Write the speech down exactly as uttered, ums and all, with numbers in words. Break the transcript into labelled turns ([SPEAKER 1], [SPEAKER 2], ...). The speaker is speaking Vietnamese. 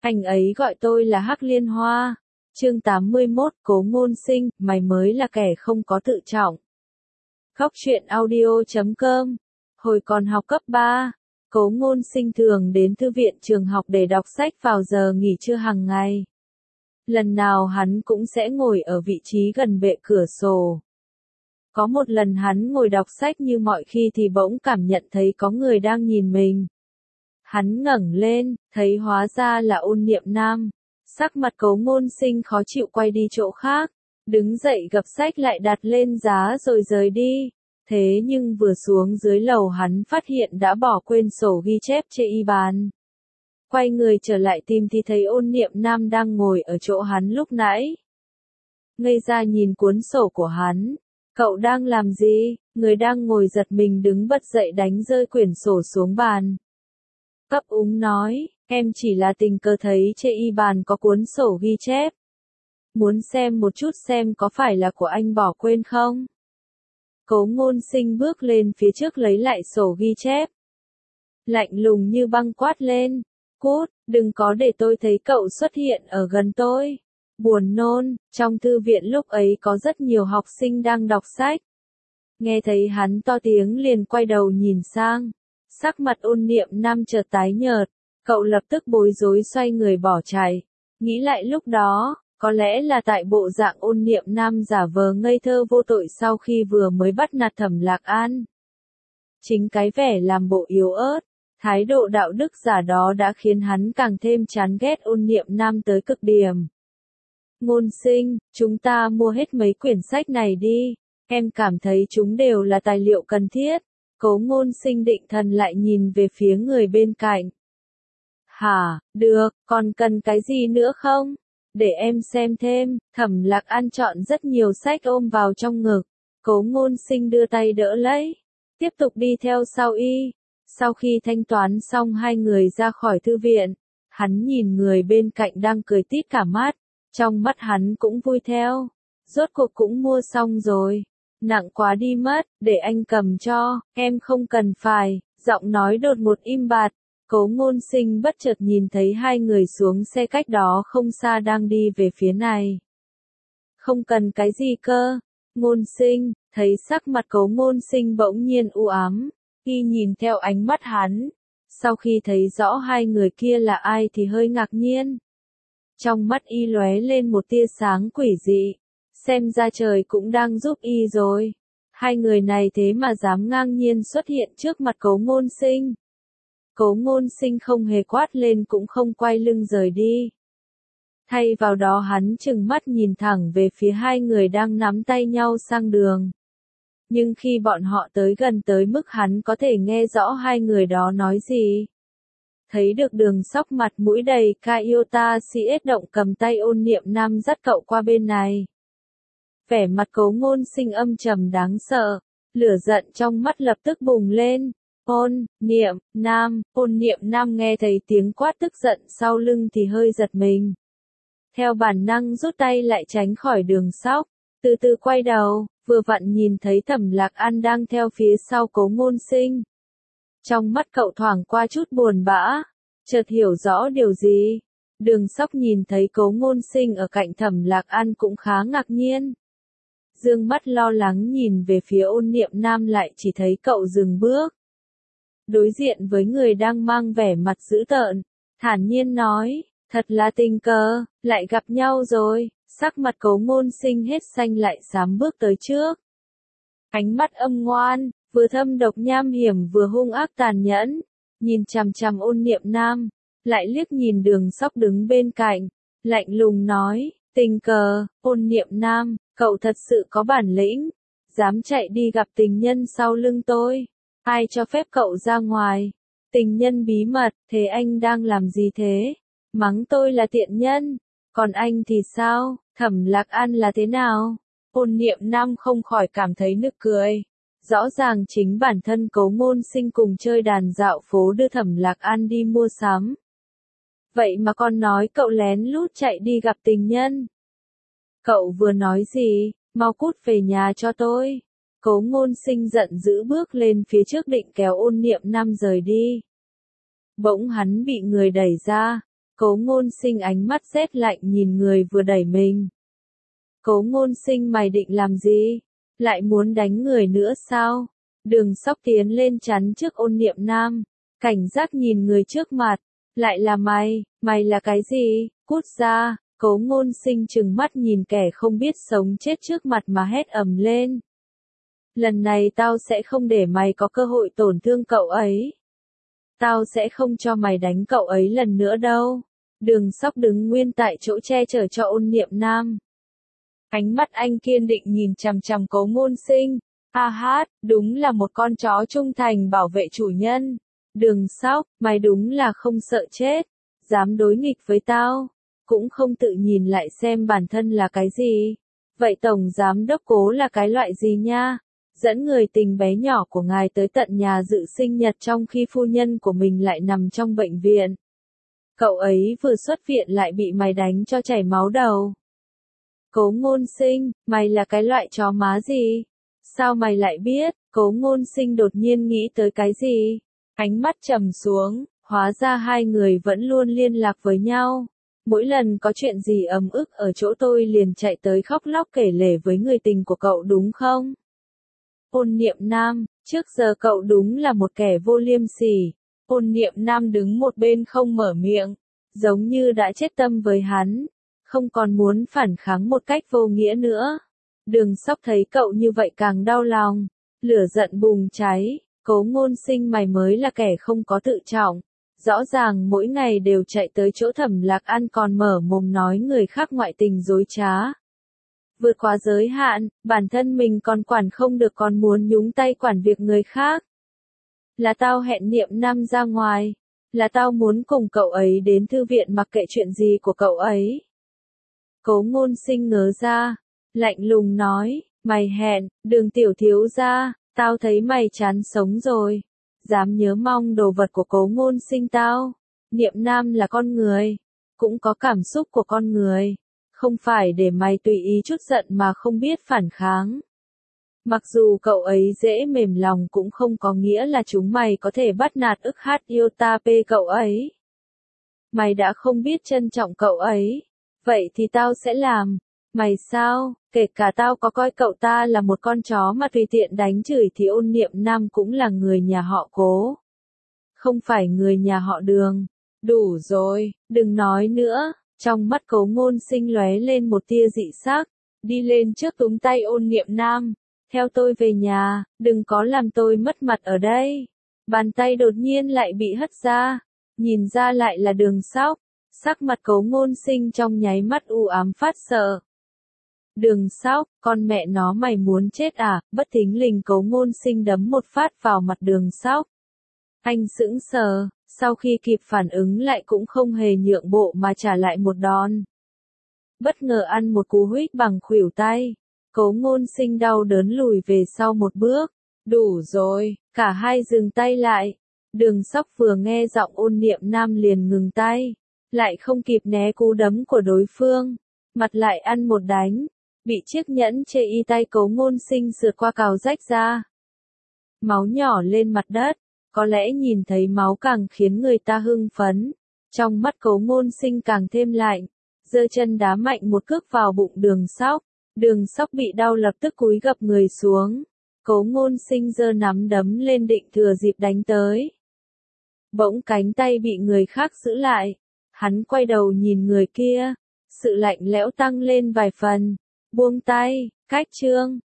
[SPEAKER 1] Anh ấy gọi tôi là Hắc Liên Hoa. Chương tám mươi mốt, Cố Ngôn Sinh, mày mới là kẻ không có tự trọng. Khóc chuyện audio chấm com. Hồi còn học cấp ba, Cố Ngôn Sinh thường đến thư viện trường học để đọc sách vào giờ nghỉ trưa hàng ngày. Lần nào hắn cũng sẽ ngồi ở vị trí gần bệ cửa sổ. Có một lần hắn ngồi đọc sách như mọi khi thì bỗng cảm nhận thấy có người đang nhìn mình. Hắn ngẩng lên, thấy hóa ra là Ôn Niệm Nam. Sắc mặt Cố Ngôn Sinh khó chịu quay đi chỗ khác, đứng dậy gập sách lại đặt lên giá rồi rời đi. Thế nhưng vừa xuống dưới lầu hắn phát hiện đã bỏ quên sổ ghi chép trên y bàn. Quay người trở lại tìm thì thấy Ôn Niệm Nam đang ngồi ở chỗ hắn lúc nãy. Ngây ra nhìn cuốn sổ của hắn. Cậu đang làm gì? Người đang ngồi giật mình đứng bật dậy đánh rơi quyển sổ xuống bàn. Cấp úng nói, em chỉ là tình cờ thấy trên y bàn có cuốn sổ ghi chép. Muốn xem một chút xem có phải là của anh bỏ quên không? Cố Ngôn Sinh bước lên phía trước lấy lại sổ ghi chép. Lạnh lùng như băng quát lên, cút, đừng có để tôi thấy cậu xuất hiện ở gần tôi. Buồn nôn, trong thư viện lúc ấy có rất nhiều học sinh đang đọc sách. Nghe thấy hắn to tiếng liền quay đầu nhìn sang. Sắc mặt Ôn Niệm Nam chợt tái nhợt, cậu lập tức bối rối xoay người bỏ chạy. Nghĩ lại lúc đó, có lẽ là tại bộ dạng Ôn Niệm Nam giả vờ ngây thơ vô tội sau khi vừa mới bắt nạt Thẩm Lạc An. Chính cái vẻ làm bộ yếu ớt, thái độ đạo đức giả đó đã khiến hắn càng thêm chán ghét Ôn Niệm Nam tới cực điểm. Ngôn Sinh, chúng ta mua hết mấy quyển sách này đi, em cảm thấy chúng đều là tài liệu cần thiết. Cố Ngôn Sinh định thần lại nhìn về phía người bên cạnh. Hả, được, còn cần cái gì nữa không? Để em xem thêm. Thẩm Lạc An chọn rất nhiều sách ôm vào trong ngực. Cố Ngôn Sinh đưa tay đỡ lấy. Tiếp tục đi theo sau y. Sau khi thanh toán xong hai người ra khỏi thư viện. Hắn nhìn người bên cạnh đang cười tít cả mắt. Trong mắt hắn cũng vui theo. Rốt cuộc cũng mua xong rồi. Nặng quá đi mất, để anh cầm cho, em không cần phải. Giọng nói đột một im bặt. Cố Ngôn Sinh bất chợt nhìn thấy hai người xuống xe cách đó không xa đang đi về phía này. Không cần cái gì cơ. Ngôn Sinh, thấy sắc mặt Cố Ngôn Sinh bỗng nhiên u ám, y nhìn theo ánh mắt hắn. Sau khi thấy rõ hai người kia là ai thì hơi ngạc nhiên. Trong mắt y lóe lên một tia sáng quỷ dị. Xem ra trời cũng đang giúp y rồi. Hai người này thế mà dám ngang nhiên xuất hiện trước mặt Cố Ngôn Sinh. Cố Ngôn Sinh không hề quát lên cũng không quay lưng rời đi. Thay vào đó hắn trừng mắt nhìn thẳng về phía hai người đang nắm tay nhau sang đường. Nhưng khi bọn họ tới gần tới mức hắn có thể nghe rõ hai người đó nói gì. Thấy được Đường Sóc mặt mũi đầy ca yêu ta si ết động cầm tay Ôn Niệm Nam dắt cậu qua bên này. Vẻ mặt Cố Ngôn Sinh âm trầm đáng sợ, lửa giận trong mắt lập tức bùng lên. Ôn Niệm Nam, Ôn Niệm Nam nghe thấy tiếng quát tức giận sau lưng thì hơi giật mình. Theo bản năng rút tay lại tránh khỏi Đường Sóc, từ từ quay đầu, vừa vặn nhìn thấy Thẩm Lạc An đang theo phía sau Cố Ngôn Sinh. Trong mắt cậu thoảng qua chút buồn bã, chợt hiểu rõ điều gì. Đường Sóc nhìn thấy Cố Ngôn Sinh ở cạnh Thẩm Lạc An cũng khá ngạc nhiên. Dương mắt lo lắng nhìn về phía Ôn Niệm Nam lại chỉ thấy cậu dừng bước. Đối diện với người đang mang vẻ mặt dữ tợn, thản nhiên nói, thật là tình cờ, lại gặp nhau rồi. Sắc mặt Cố Ngôn Sinh hết xanh lại xám bước tới trước. Ánh mắt âm ngoan, vừa thâm độc nham hiểm vừa hung ác tàn nhẫn, nhìn chằm chằm Ôn Niệm Nam, lại liếc nhìn Đường Sóc đứng bên cạnh, lạnh lùng nói, tình cờ, Ôn Niệm Nam, cậu thật sự có bản lĩnh, dám chạy đi gặp tình nhân sau lưng tôi, ai cho phép cậu ra ngoài, tình nhân bí mật, thế anh đang làm gì thế, mắng tôi là tiện nhân, còn anh thì sao, Thẩm Lạc An là thế nào, Ôn Niệm Nam không khỏi cảm thấy nực cười. Rõ ràng chính bản thân Cố Ngôn Sinh cùng chơi đàn dạo phố đưa Thẩm Lạc An đi mua sắm. Vậy mà con nói cậu lén lút chạy đi gặp tình nhân. Cậu vừa nói gì, mau cút về nhà cho tôi. Cố Ngôn Sinh giận dữ bước lên phía trước định kéo Ôn Niệm Nam rời đi. Bỗng hắn bị người đẩy ra, Cố Ngôn Sinh ánh mắt rét lạnh nhìn người vừa đẩy mình. Cố Ngôn Sinh, mày định làm gì? Lại muốn đánh người nữa sao? Đường Sóc tiến lên chắn trước Ôn Niệm Nam, cảnh giác nhìn người trước mặt. Lại là mày, mày là cái gì? Cút ra! Cố Ngôn Sinh trừng mắt nhìn kẻ không biết sống chết trước mặt mà hét ầm lên. Lần này tao sẽ không để mày có cơ hội tổn thương cậu ấy. Tao sẽ không cho mày đánh cậu ấy lần nữa đâu. Đường Sóc đứng nguyên tại chỗ che chở cho Ôn Niệm Nam. Ánh mắt anh kiên định nhìn chằm chằm Cố Ngôn Sinh. Ha ha, đúng là một con chó trung thành bảo vệ chủ nhân. Đường Sóc, mày đúng là không sợ chết. Dám đối nghịch với tao. Cũng không tự nhìn lại xem bản thân là cái gì. Vậy Tổng Giám Đốc Cố là cái loại gì nha? Dẫn người tình bé nhỏ của ngài tới tận nhà dự sinh nhật trong khi phu nhân của mình lại nằm trong bệnh viện. Cậu ấy vừa xuất viện lại bị mày đánh cho chảy máu đầu. Cố Ngôn Sinh, mày là cái loại chó má gì? Sao mày lại biết? Cố Ngôn Sinh đột nhiên nghĩ tới cái gì? Ánh mắt trầm xuống, hóa ra hai người vẫn luôn liên lạc với nhau. Mỗi lần có chuyện gì ấm ức ở chỗ tôi liền chạy tới khóc lóc kể lể với người tình của cậu đúng không? Ôn Niệm Nam, trước giờ cậu đúng là một kẻ vô liêm sỉ. Ôn Niệm Nam đứng một bên không mở miệng, giống như đã chết tâm với hắn, không còn muốn phản kháng một cách vô nghĩa nữa. Đường Sóc thấy cậu như vậy càng đau lòng, lửa giận bùng cháy. Cố Ngôn Sinh, mày mới là kẻ không có tự trọng. Rõ ràng mỗi ngày đều chạy tới chỗ Thẩm Lạc An còn mở mồm nói người khác ngoại tình dối trá. Vượt quá giới hạn, bản thân mình còn quản không được còn muốn nhúng tay quản việc người khác. Là tao hẹn Niệm Nam ra ngoài. Là tao muốn cùng cậu ấy đến thư viện mặc kệ chuyện gì của cậu ấy. Cố Ngôn Sinh ngớ ra, lạnh lùng nói, mày hẹn, Đường tiểu thiếu gia, tao thấy mày chán sống rồi. Dám nhớ mong đồ vật của Cố Ngôn Sinh tao. Niệm Nam là con người, cũng có cảm xúc của con người. Không phải để mày tùy ý chút giận mà không biết phản kháng. Mặc dù cậu ấy dễ mềm lòng cũng không có nghĩa là chúng mày có thể bắt nạt ức hát yêu ta pê cậu ấy. Mày đã không biết trân trọng cậu ấy. Vậy thì tao sẽ làm. Mày sao, kể cả tao có coi cậu ta là một con chó mà tùy tiện đánh chửi thì Ôn Niệm Nam cũng là người nhà họ Cố. Không phải người nhà họ Đường. Đủ rồi, đừng nói nữa. Trong mắt Cố Ngôn Sinh lóe lên một tia dị sắc, đi lên trước túm tay Ôn Niệm Nam. Theo tôi về nhà, đừng có làm tôi mất mặt ở đây. Bàn tay đột nhiên lại bị hất ra, nhìn ra lại là Đường Sóc. Sắc mặt Cố Ngôn Sinh trong nháy mắt u ám phát sợ. Đường Sóc, con mẹ nó mày muốn chết à? Bất thình lình Cố Ngôn Sinh đấm một phát vào mặt Đường Sóc. Anh sững sờ, sau khi kịp phản ứng lại cũng không hề nhượng bộ mà trả lại một đòn. Bất ngờ ăn một cú huých bằng khuỷu tay. Cố Ngôn Sinh đau đớn lùi về sau một bước. Đủ rồi, cả hai dừng tay lại. Đường Sóc vừa nghe giọng Ôn Niệm Nam liền ngừng tay. Lại không kịp né cú đấm của đối phương. Mặt lại ăn một đánh. Bị chiếc nhẫn chê y tay Cố Ngôn Sinh sượt qua cào rách ra. Máu nhỏ lên mặt đất. Có lẽ nhìn thấy máu càng khiến người ta hưng phấn. Trong mắt Cố Ngôn Sinh càng thêm lạnh. Giơ chân đá mạnh một cước vào bụng Đường Sóc. Đường Sóc bị đau lập tức cúi gập người xuống. Cố Ngôn Sinh giơ nắm đấm lên định thừa dịp đánh tới. Bỗng cánh tay bị người khác giữ lại. Hắn quay đầu nhìn người kia. Sự lạnh lẽo tăng lên vài phần. Buông tay, cách chương.